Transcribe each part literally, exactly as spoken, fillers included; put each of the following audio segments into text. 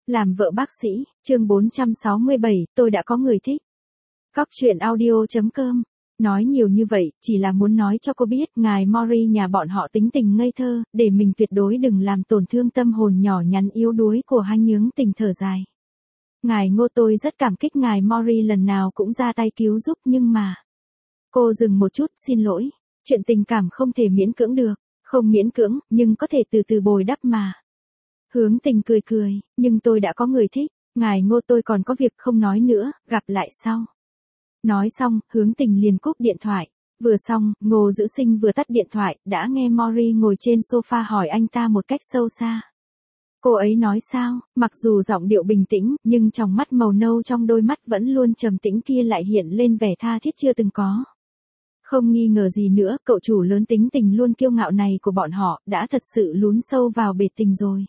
Làm vợ bác sĩ, chương bốn trăm sáu mươi bảy, tôi đã có người thích. Cóc truyện audio chấm com. Nói nhiều như vậy, chỉ là muốn nói cho cô biết, ngài Mori nhà bọn họ tính tình ngây thơ, để mình tuyệt đối đừng làm tổn thương tâm hồn nhỏ nhắn yếu đuối của Han Nhướng Tình thở dài. Ngài Ngô tôi rất cảm kích ngài Mori lần nào cũng ra tay cứu giúp nhưng mà... Cô dừng một chút, xin lỗi. Chuyện tình cảm không thể miễn cưỡng được, không miễn cưỡng, nhưng có thể từ từ bồi đắp mà. Hướng Tình cười cười, nhưng tôi đã có người thích, ngài Ngô tôi còn có việc không nói nữa, gặp lại sau. Nói xong, Hướng Tình liền cúp điện thoại. Vừa xong, Ngô Dữ Sinh vừa tắt điện thoại, đã nghe Mori ngồi trên sofa hỏi anh ta một cách sâu xa. Cô ấy nói sao, mặc dù giọng điệu bình tĩnh, nhưng trong mắt màu nâu trong đôi mắt vẫn luôn trầm tĩnh kia lại hiện lên vẻ tha thiết chưa từng có. Không nghi ngờ gì nữa, cậu chủ lớn tính tình luôn kiêu ngạo này của bọn họ, đã thật sự lún sâu vào bể tình rồi.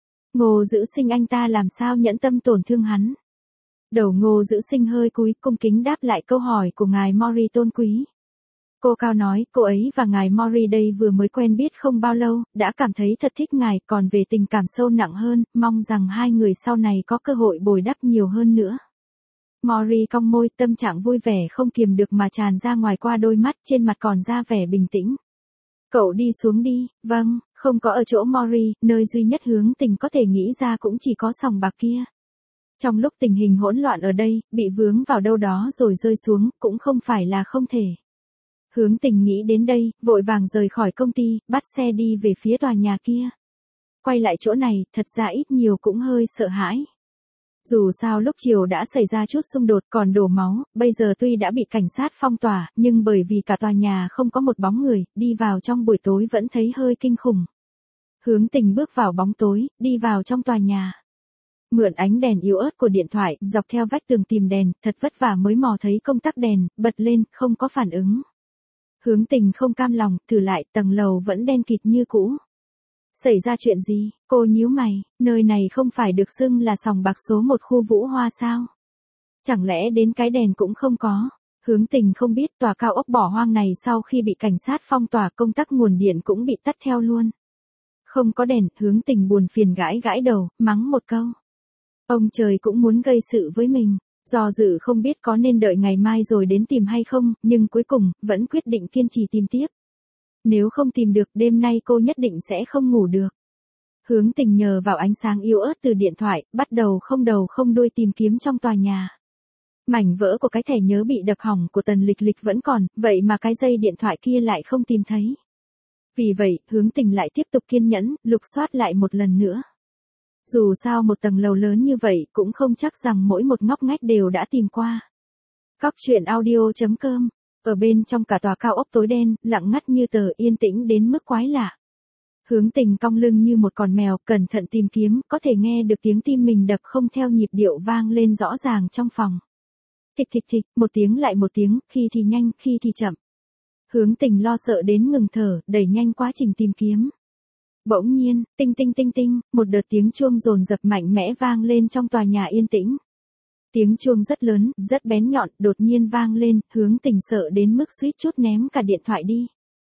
Ngô Dữ Sinh anh ta làm sao nhẫn tâm tổn thương hắn. Đầu Ngô Dữ Sinh hơi cúi cung kính đáp lại câu hỏi của ngài Mori tôn quý. Cô Cao nói, cô ấy và ngài Mori đây vừa mới quen biết không bao lâu, đã cảm thấy thật thích ngài, còn về tình cảm sâu nặng hơn, mong rằng hai người sau này có cơ hội bồi đắp nhiều hơn nữa. Mori cong môi, tâm trạng vui vẻ không kiềm được mà tràn ra ngoài qua đôi mắt, trên mặt còn ra vẻ bình tĩnh. Cậu đi xuống đi, vâng, không có ở chỗ Mori, nơi duy nhất Hướng Tình có thể nghĩ ra cũng chỉ có sòng bạc kia. Trong lúc tình hình hỗn loạn ở đây, bị vướng vào đâu đó rồi rơi xuống, cũng không phải là không thể. Hướng Tình nghĩ đến đây, vội vàng rời khỏi công ty, bắt xe đi về phía tòa nhà kia. Quay lại chỗ này, thật ra ít nhiều cũng hơi sợ hãi. Dù sao lúc chiều đã xảy ra chút xung đột còn đổ máu, bây giờ tuy đã bị cảnh sát phong tỏa, nhưng bởi vì cả tòa nhà không có một bóng người, đi vào trong buổi tối vẫn thấy hơi kinh khủng. Hướng Tình bước vào bóng tối, đi vào trong tòa nhà. Mượn ánh đèn yếu ớt của điện thoại, dọc theo vách tường tìm đèn, thật vất vả mới mò thấy công tắc đèn, bật lên, không có phản ứng. Hướng Tình không cam lòng, thử lại, tầng lầu vẫn đen kịt như cũ. Xảy ra chuyện gì? Cô nhíu mày, nơi này không phải được xưng là sòng bạc số một khu Vũ Hoa sao? Chẳng lẽ đến cái đèn cũng không có? Hướng Tình không biết tòa cao ốc bỏ hoang này sau khi bị cảnh sát phong tỏa công tắc nguồn điện cũng bị tắt theo luôn. Không có đèn, Hướng Tình buồn phiền gãi gãi đầu, mắng một câu. Ông trời cũng muốn gây sự với mình, do dự không biết có nên đợi ngày mai rồi đến tìm hay không, nhưng cuối cùng, vẫn quyết định kiên trì tìm tiếp. Nếu không tìm được, đêm nay cô nhất định sẽ không ngủ được. Hướng Tình nhờ vào ánh sáng yếu ớt từ điện thoại, bắt đầu không đầu không đuôi tìm kiếm trong tòa nhà. Mảnh vỡ của cái thẻ nhớ bị đập hỏng của Tần Lịch Lịch vẫn còn, vậy mà cái dây điện thoại kia lại không tìm thấy. Vì vậy, Hướng Tình lại tiếp tục kiên nhẫn, lục soát lại một lần nữa. Dù sao một tầng lầu lớn như vậy, cũng không chắc rằng mỗi một ngóc ngách đều đã tìm qua. Cóc truyện audio chấm com. Ở bên trong cả tòa cao ốc tối đen, lặng ngắt như tờ, yên tĩnh đến mức quái lạ. Hướng Tình cong lưng như một con mèo, cẩn thận tìm kiếm, có thể nghe được tiếng tim mình đập không theo nhịp điệu vang lên rõ ràng trong phòng. Thịch thịch thịch, một tiếng lại một tiếng, khi thì nhanh, khi thì chậm. Hướng Tình lo sợ đến ngừng thở, đẩy nhanh quá trình tìm kiếm. Bỗng nhiên, tinh tinh tinh tinh, một đợt tiếng chuông dồn dập mạnh mẽ vang lên trong tòa nhà yên tĩnh. Tiếng chuông rất lớn, rất bén nhọn, đột nhiên vang lên, Hướng Tình sợ đến mức suýt chút ném cả điện thoại đi.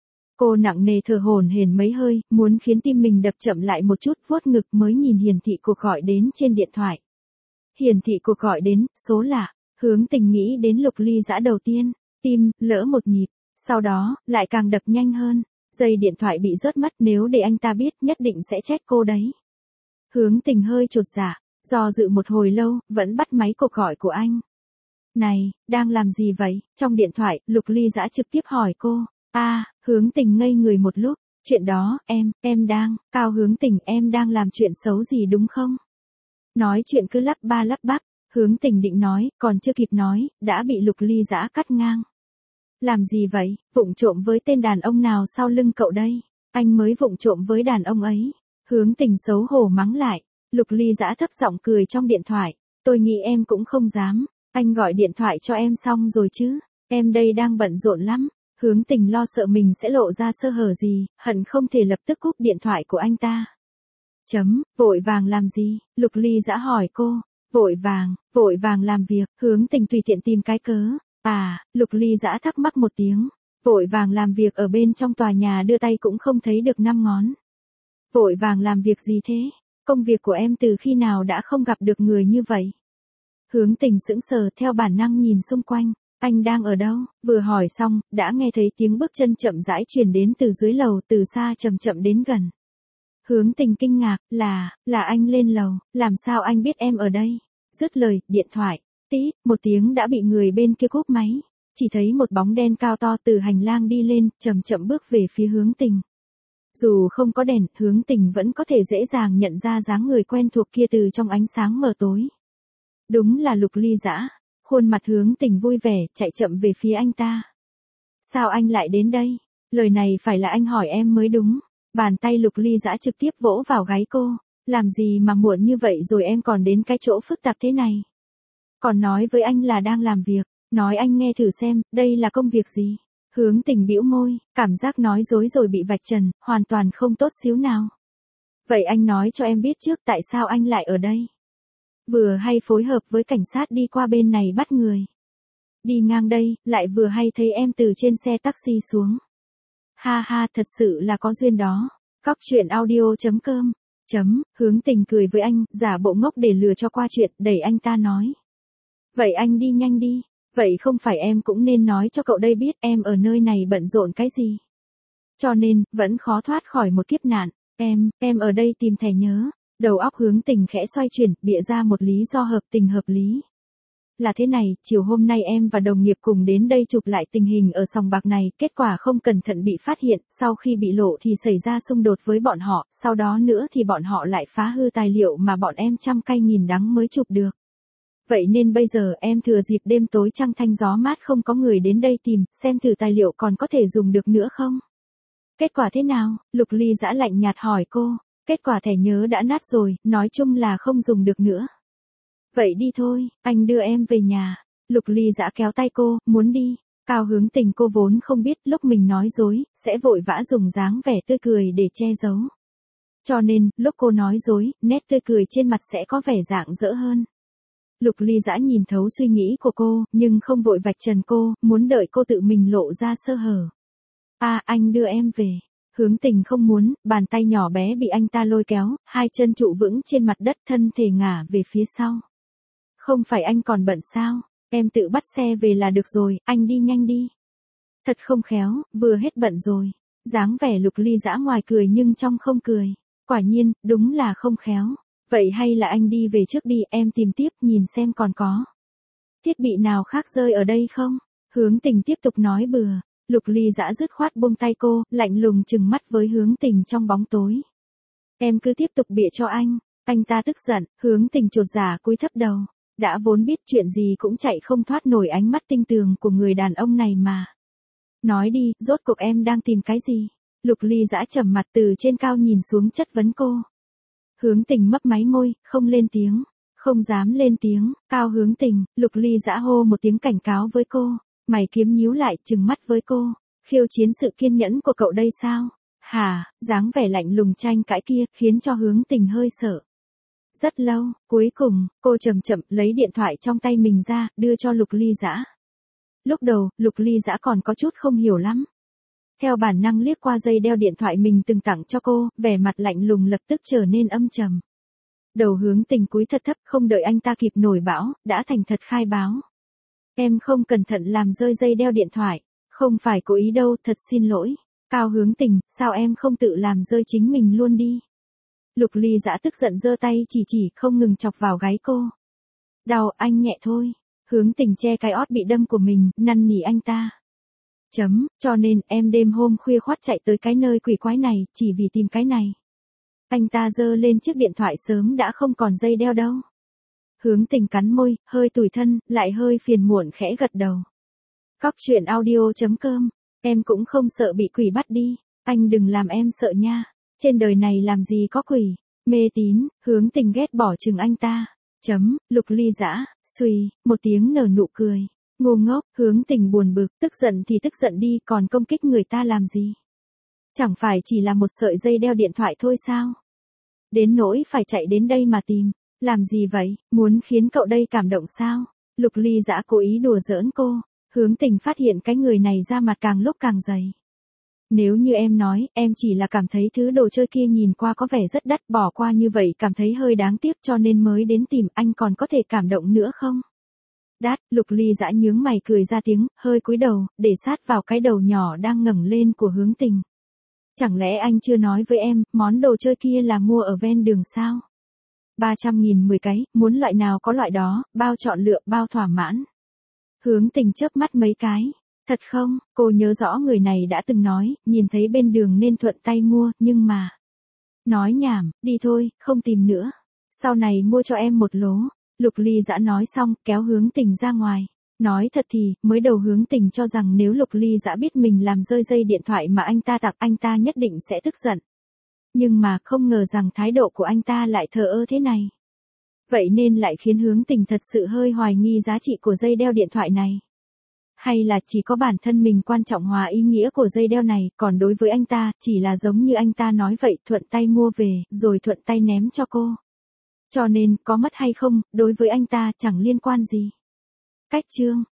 Cô nặng nề thở hổn hển mấy hơi, muốn khiến tim mình đập chậm lại một chút, vuốt ngực mới nhìn hiển thị cuộc gọi đến trên điện thoại. Hiển thị cuộc gọi đến, số lạ, Hướng Tình nghĩ đến Lục Ly Dã đầu tiên, tim lỡ một nhịp, sau đó lại càng đập nhanh hơn. Dây điện thoại bị rớt mất, nếu để anh ta biết nhất định sẽ trách cô đấy. Hướng Tình hơi chột dạ, do dự một hồi lâu, vẫn bắt máy cuộc gọi của anh. Này, đang làm gì vậy? Trong điện thoại, Lục Ly Dã trực tiếp hỏi cô. À, Hướng Tình ngây người một lúc. Chuyện đó, em, em đang, Cao Hướng Tình em đang làm chuyện xấu gì đúng không? Nói chuyện cứ lắp ba lắp bắp, Hướng Tình định nói, còn chưa kịp nói, đã bị Lục Ly Dã cắt ngang. Làm gì vậy, vụng trộm với tên đàn ông nào sau lưng cậu đây? Anh mới vụng trộm với đàn ông ấy. Hướng Tình xấu hổ mắng lại. Lục Ly Dã thấp giọng cười trong điện thoại. Tôi nghĩ em cũng không dám. Anh gọi điện thoại cho em xong rồi chứ? Em đây đang bận rộn lắm. Hướng Tình lo sợ mình sẽ lộ ra sơ hở gì, hận không thể lập tức cúp điện thoại của anh ta. Chấm, vội vàng làm gì? Lục Ly Dã hỏi cô. Vội vàng, vội vàng làm việc. Hướng Tình tùy tiện tìm cái cớ. À, Lục Ly Dã thắc mắc một tiếng. Vội vàng làm việc ở bên trong tòa nhà đưa tay cũng không thấy được năm ngón. Vội vàng làm việc gì thế? Công việc của em từ khi nào đã không gặp được người như vậy? Hướng Tình sững sờ theo bản năng nhìn xung quanh, anh đang ở đâu? Vừa hỏi xong, đã nghe thấy tiếng bước chân chậm rãi truyền đến từ dưới lầu, từ xa chậm chậm đến gần. Hướng Tình kinh ngạc, là, là anh lên lầu, làm sao anh biết em ở đây? Dứt lời, điện thoại, tít, một tiếng đã bị người bên kia cúp máy. Chỉ thấy một bóng đen cao to từ hành lang đi lên, chậm chậm bước về phía Hướng Tình. Dù không có đèn, Hướng Tình vẫn có thể dễ dàng nhận ra dáng người quen thuộc kia từ trong ánh sáng mờ tối. Đúng là Lục Ly Dã. Khuôn mặt Hướng Tình vui vẻ, chạy chậm về phía anh ta. Sao anh lại đến đây? Lời này phải là anh hỏi em mới đúng. Bàn tay Lục Ly Dã trực tiếp vỗ vào gáy cô. Làm gì mà muộn như vậy rồi em còn đến cái chỗ phức tạp thế này? Còn nói với anh là đang làm việc. Nói anh nghe thử xem, đây là công việc gì? Hướng Tình bĩu môi, cảm giác nói dối rồi bị vạch trần, hoàn toàn không tốt xíu nào. Vậy anh nói cho em biết trước tại sao anh lại ở đây? Vừa hay phối hợp với cảnh sát đi qua bên này bắt người. Đi ngang đây, lại vừa hay thấy em từ trên xe taxi xuống. Ha ha, thật sự là có duyên đó. Cóc truyện audio chấm com chấm, Hướng Tình cười với anh, giả bộ ngốc để lừa cho qua chuyện, đẩy anh ta nói. Vậy anh đi nhanh đi. Vậy không phải em cũng nên nói cho cậu đây biết em ở nơi này bận rộn cái gì. Cho nên, vẫn khó thoát khỏi một kiếp nạn. Em, em ở đây tìm thẻ nhớ. Đầu óc Hướng Tình khẽ xoay chuyển, bịa ra một lý do hợp tình hợp lý. Là thế này, chiều hôm nay em và đồng nghiệp cùng đến đây chụp lại tình hình ở sòng bạc này, kết quả không cẩn thận bị phát hiện, sau khi bị lộ thì xảy ra xung đột với bọn họ, sau đó nữa thì bọn họ lại phá hư tài liệu mà bọn em trăm cay nghìn đắng mới chụp được. Vậy nên bây giờ em thừa dịp đêm tối trăng thanh gió mát không có người đến đây tìm, xem thử tài liệu còn có thể dùng được nữa không? Kết quả thế nào? Lục Ly Dã lạnh nhạt hỏi cô. Kết quả thẻ nhớ đã nát rồi, nói chung là không dùng được nữa. Vậy đi thôi, anh đưa em về nhà. Lục Ly Dã kéo tay cô, muốn đi. Cao Hướng Tình cô vốn không biết lúc mình nói dối, sẽ vội vã dùng dáng vẻ tươi cười để che giấu. Cho nên, lúc cô nói dối, nét tươi cười trên mặt sẽ có vẻ rạng rỡ hơn. Lục Ly Dã nhìn thấu suy nghĩ của cô, nhưng không vội vạch trần cô, muốn đợi cô tự mình lộ ra sơ hở. À, anh đưa em về. Hướng Tình không muốn, bàn tay nhỏ bé bị anh ta lôi kéo, hai chân trụ vững trên mặt đất, thân thể ngả về phía sau. Không phải anh còn bận sao? Em tự bắt xe về là được rồi, anh đi nhanh đi. Thật không khéo, vừa hết bận rồi. Dáng vẻ Lục Ly Dã ngoài cười nhưng trong không cười. Quả nhiên, đúng là không khéo. Vậy hay là anh đi về trước đi, em tìm tiếp, nhìn xem còn có thiết bị nào khác rơi ở đây không? Hướng Tình tiếp tục nói bừa. Lục Ly Dã dứt khoát buông tay cô, lạnh lùng trừng mắt với Hướng Tình trong bóng tối. Em cứ tiếp tục bịa cho anh. Anh ta tức giận, Hướng Tình chột dạ cúi thấp đầu. Đã vốn biết chuyện gì cũng chạy không thoát nổi ánh mắt tinh tường của người đàn ông này mà. Nói đi, rốt cuộc em đang tìm cái gì? Lục Ly Dã trầm mặt từ trên cao nhìn xuống chất vấn cô. Hướng Tình mấp máy môi, không lên tiếng. Không dám lên tiếng. Cao Hướng Tình, Lục Ly Dã hô một tiếng cảnh cáo với cô. Mày kiếm nhíu lại, trừng mắt với cô. Khiêu chiến sự kiên nhẫn của cậu đây sao? Hả, dáng vẻ lạnh lùng tranh cãi kia, khiến cho Hướng Tình hơi sợ. Rất lâu, cuối cùng, cô chậm chậm lấy điện thoại trong tay mình ra, đưa cho Lục Ly Dã. Lúc đầu, Lục Ly Dã còn có chút không hiểu lắm. Theo bản năng liếc qua dây đeo điện thoại mình từng tặng cho cô, vẻ mặt lạnh lùng lập tức trở nên âm trầm. Đầu Hướng Tình cúi thật thấp, không đợi anh ta kịp nổi bão, đã thành thật khai báo. Em không cẩn thận làm rơi dây đeo điện thoại, không phải cố ý đâu, thật xin lỗi. Cao Hướng Tình, sao em không tự làm rơi chính mình luôn đi? Lục Ly Dã tức giận giơ tay chỉ chỉ không ngừng chọc vào gáy cô. Đau, anh nhẹ thôi. Hướng Tình che cái ót bị đâm của mình, năn nỉ anh ta. Chấm, cho nên em đêm hôm khuya khoắt chạy tới cái nơi quỷ quái này, chỉ vì tìm cái này. Anh ta giơ lên chiếc điện thoại sớm đã không còn dây đeo đâu. Hướng Tình cắn môi, hơi tủi thân, lại hơi phiền muộn khẽ gật đầu. Cóc truyện audio chấm com, em cũng không sợ bị quỷ bắt đi, anh đừng làm em sợ nha. Trên đời này làm gì có quỷ, mê tín. Hướng Tình ghét bỏ chừng anh ta. Chấm, Lục Ly Dã, suy, một tiếng nở nụ cười. Ngu ngốc, Hướng Tình buồn bực, tức giận thì tức giận đi, còn công kích người ta làm gì? Chẳng phải chỉ là một sợi dây đeo điện thoại thôi sao? Đến nỗi phải chạy đến đây mà tìm, làm gì vậy, muốn khiến cậu đây cảm động sao? Lục Ly Dã cố ý đùa giỡn cô. Hướng Tình phát hiện cái người này da mặt càng lúc càng dày. Nếu như em nói, em chỉ là cảm thấy thứ đồ chơi kia nhìn qua có vẻ rất đắt, bỏ qua như vậy cảm thấy hơi đáng tiếc cho nên mới đến tìm, anh còn có thể cảm động nữa không? Đát, Lục Ly Dã nhướng mày cười ra tiếng, hơi cúi đầu, để sát vào cái đầu nhỏ đang ngẩng lên của Hướng Tình. Chẳng lẽ anh chưa nói với em, món đồ chơi kia là mua ở ven đường sao? ba trăm nghìn mười cái, muốn loại nào có loại đó, bao chọn lựa, bao thỏa mãn. Hướng Tình chớp mắt mấy cái. Thật không, cô nhớ rõ người này đã từng nói, nhìn thấy bên đường nên thuận tay mua, nhưng mà... Nói nhảm, đi thôi, không tìm nữa. Sau này mua cho em một lố. Lục Ly Dã nói xong, kéo Hướng Tình ra ngoài. Nói thật thì, mới đầu Hướng Tình cho rằng nếu Lục Ly Dã biết mình làm rơi dây điện thoại mà anh ta tặng, anh ta nhất định sẽ tức giận. Nhưng mà không ngờ rằng thái độ của anh ta lại thờ ơ thế này. Vậy nên lại khiến Hướng Tình thật sự hơi hoài nghi giá trị của dây đeo điện thoại này. Hay là chỉ có bản thân mình quan trọng hóa ý nghĩa của dây đeo này, còn đối với anh ta, chỉ là giống như anh ta nói vậy, thuận tay mua về, rồi thuận tay ném cho cô. Cho nên, có mất hay không, đối với anh ta chẳng liên quan gì. Cách chương